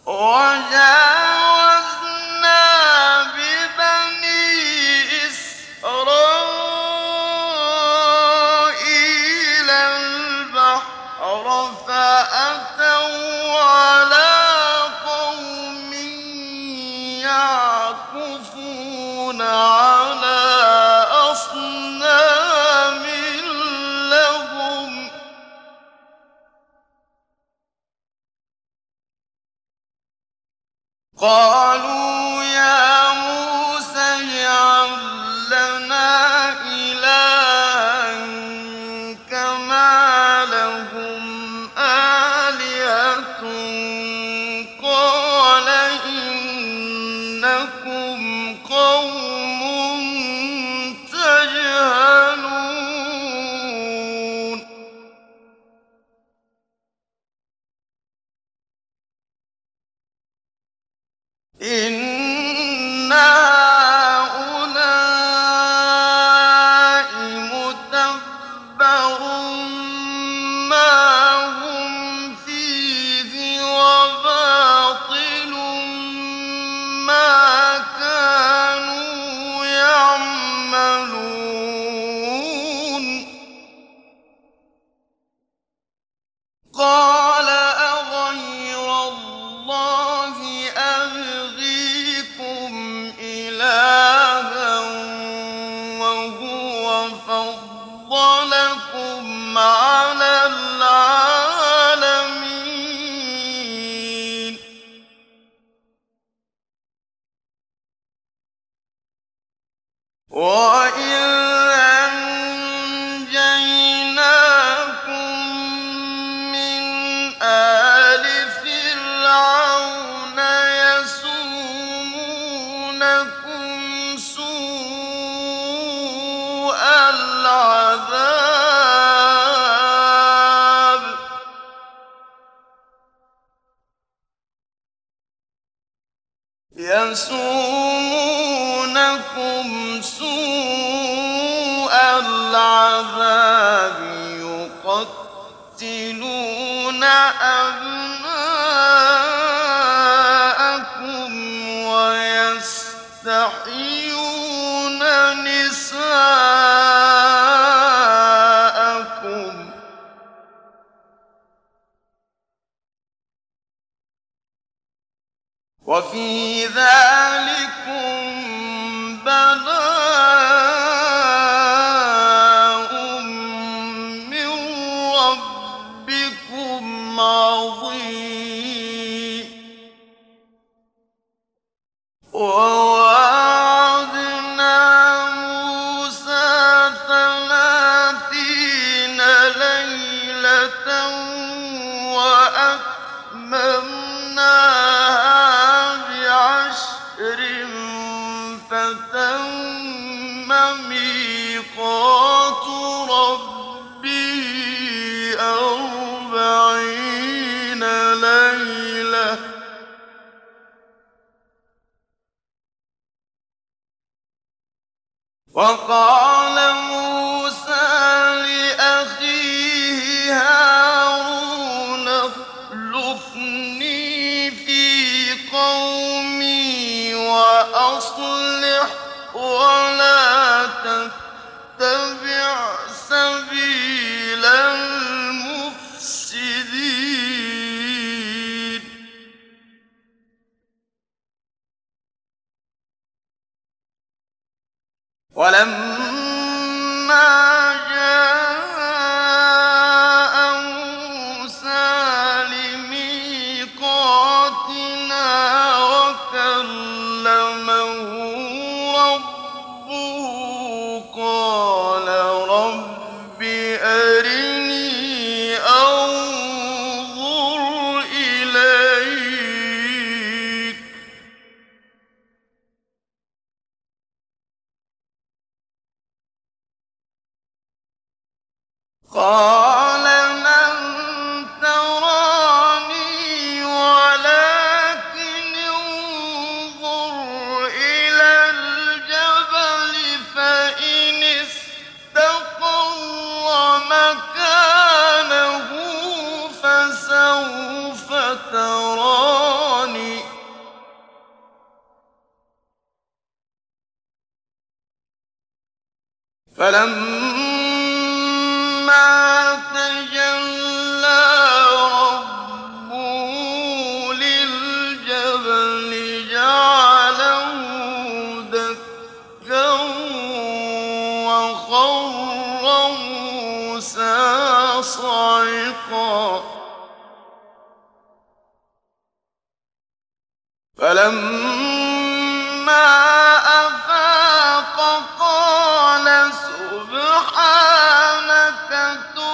وجاوزنا ببني إسرائيل البحر فأتوا على قوم يعكفون على أصنام لهم قالوا يا موسى اجعل لنا إلها كما لهم آلهة قال إنكم قوم تجهلون إن هؤلاء متبر ما هم فيه وباطل ما كانوا يعملون قال أغير الله أبغيكم إلها وهو فضلكم على العالمين وإذ أنجيناكم من آل فرعون يسومونكم سوء العذاب يقتلون أبناءكم ويستحيون نساءكم وفي ذلكم بلاء من ربكم عظيم ووعدنا موسى 30 ليلة وأتممناها بعشر فتم ميقات ربه 40 ليلة وقال موسى لأخيه هارون اخلفني في قومي وأصلح ولا تتبع سبيل المفسدين ولما جاء موسى لميقاتنا وكلمه ربه قال رب أرني أنظر إليك قال لن تراني ولكن انظر إلى الجبل فإن استقر مكانه فسوف تراني فلما تجلى ربه للجبل جعله دكا وخر موسى صعقا فلما أفاق قال سبحانك